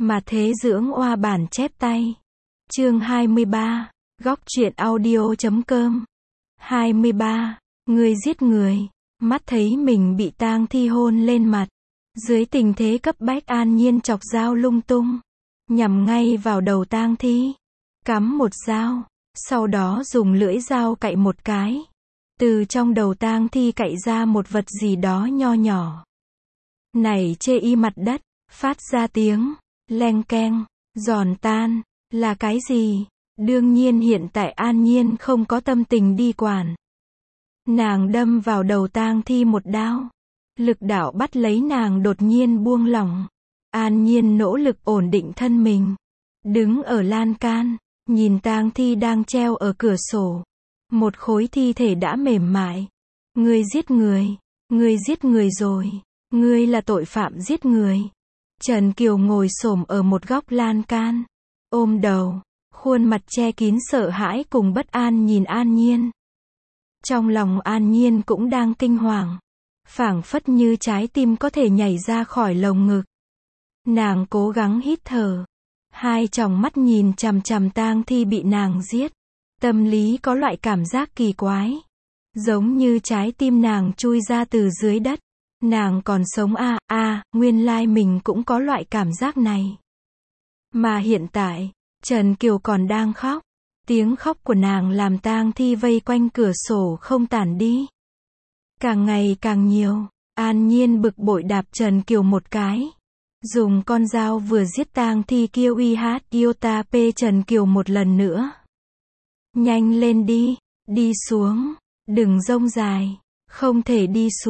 Mà thế dưỡng oa bản chép tay. Chương 23. Góc truyện audio.com. 23. Người giết người. Mắt thấy mình bị tang thi hôn lên mặt. Dưới tình thế cấp bách, An Nhiên chọc dao lung tung, nhằm ngay vào đầu tang thi. Cắm một dao, sau đó dùng lưỡi dao cạy một cái. Từ trong đầu tang thi cạy ra một vật gì đó nho nhỏ. Nảy chê y mặt đất, phát ra tiếng leng keng, giòn tan. Là cái gì? Đương nhiên hiện tại An Nhiên không có tâm tình đi quản. Nàng đâm vào đầu tang thi một đao. Lực đạo bắt lấy nàng đột nhiên buông lỏng. An Nhiên nỗ lực ổn định thân mình. Đứng ở lan can, nhìn tang thi đang treo ở cửa sổ. Một khối thi thể đã mềm mại. Ngươi giết người rồi. Ngươi là tội phạm giết người. Trần Kiều ngồi xổm ở một góc lan can, ôm đầu, khuôn mặt che kín sợ hãi cùng bất an nhìn An Nhiên. Trong lòng An Nhiên cũng đang kinh hoàng, phảng phất như trái tim có thể nhảy ra khỏi lồng ngực. Nàng cố gắng hít thở, hai tròng mắt nhìn chằm chằm tang thi bị nàng giết. Tâm lý có loại cảm giác kỳ quái, giống như trái tim nàng chui ra từ dưới đất. Nàng còn sống nguyên lai mình cũng có loại cảm giác này. Mà hiện tại, Trần Kiều còn đang khóc. Tiếng khóc của nàng làm tang thi vây quanh cửa sổ không tản đi. Càng ngày càng nhiều, An Nhiên bực bội đạp Trần Kiều một cái. Dùng con dao vừa giết tang thi kia iota p Trần Kiều một lần nữa. Nhanh lên đi xuống, đừng rông dài, không thể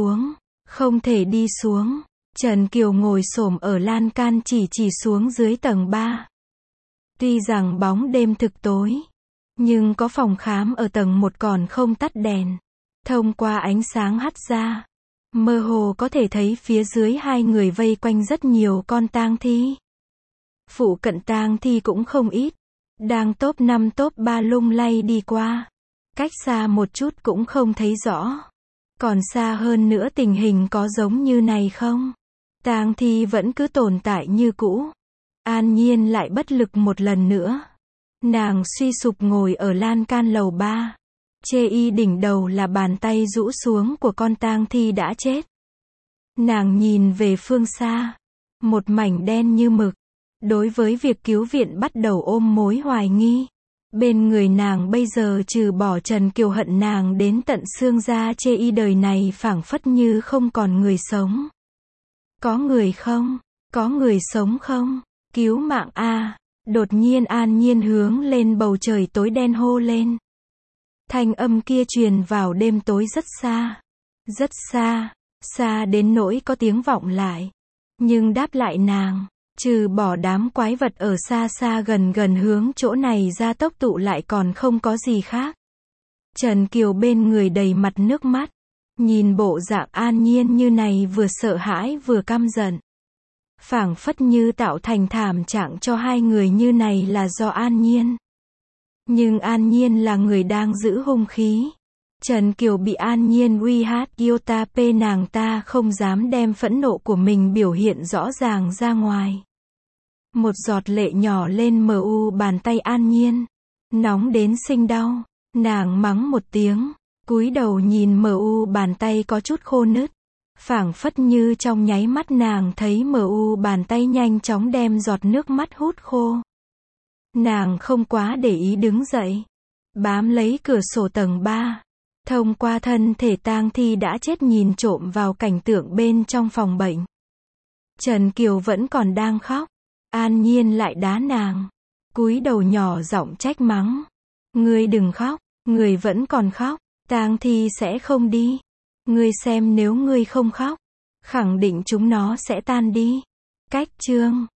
đi xuống. Trần Kiều ngồi xổm ở lan can chỉ xuống dưới tầng 3. Tuy rằng bóng đêm thực tối, nhưng có phòng khám ở tầng 1 còn không tắt đèn. Thông qua ánh sáng hắt ra, mơ hồ có thể thấy phía dưới hai người vây quanh rất nhiều con tang thi. Phụ cận tang thi cũng không ít, đang top 5 top 3 lung lay đi qua. Cách xa một chút cũng không thấy rõ. Còn xa hơn nữa tình hình có giống như này không? Tang thi vẫn cứ tồn tại như cũ. An Nhiên lại bất lực một lần nữa. Nàng suy sụp ngồi ở lan can lầu 3. Chê y đỉnh đầu là bàn tay rũ xuống của con tang thi đã chết. Nàng nhìn về phương xa. Một mảnh đen như mực. Đối với việc cứu viện bắt đầu ôm mối hoài nghi. Bên người nàng bây giờ trừ bỏ Trần Kiều hận nàng đến tận xương ra, chê y đời này phảng phất như không còn người sống. Có người không? Có người sống không? Cứu mạng a! Đột nhiên An Nhiên hướng lên bầu trời tối đen hô lên. Thanh âm kia truyền vào đêm tối rất xa, xa đến nỗi có tiếng vọng lại. Nhưng đáp lại nàng, trừ bỏ đám quái vật ở xa xa gần hướng chỗ này ra tốc tụ lại còn không có gì khác. Trần Kiều bên người đầy mặt nước mắt. Nhìn bộ dạng An Nhiên như này vừa sợ hãi vừa căm giận. Phảng phất như tạo thành thảm trạng cho hai người như này là do An Nhiên. Nhưng An Nhiên là người đang giữ hung khí. Trần Kiều bị An Nhiên iota p nàng ta không dám đem phẫn nộ của mình biểu hiện rõ ràng ra ngoài. Một giọt lệ nhỏ lên bàn tay An Nhiên. Nóng đến sinh đau. Nàng mắng một tiếng. Cúi đầu nhìn bàn tay có chút khô nứt. Phảng phất như trong nháy mắt nàng thấy bàn tay nhanh chóng đem giọt nước mắt hút khô. Nàng không quá để ý đứng dậy. Bám lấy cửa sổ tầng 3. Thông qua thân thể tang thi đã chết nhìn trộm vào cảnh tượng bên trong phòng bệnh. Trần Kiều vẫn còn đang khóc. An Nhiên lại đá nàng. Cúi đầu nhỏ giọng trách mắng. Ngươi đừng khóc, ngươi vẫn còn khóc. Tang thi sẽ không đi. Ngươi xem nếu ngươi không khóc, khẳng định chúng nó sẽ tan đi. Cách chương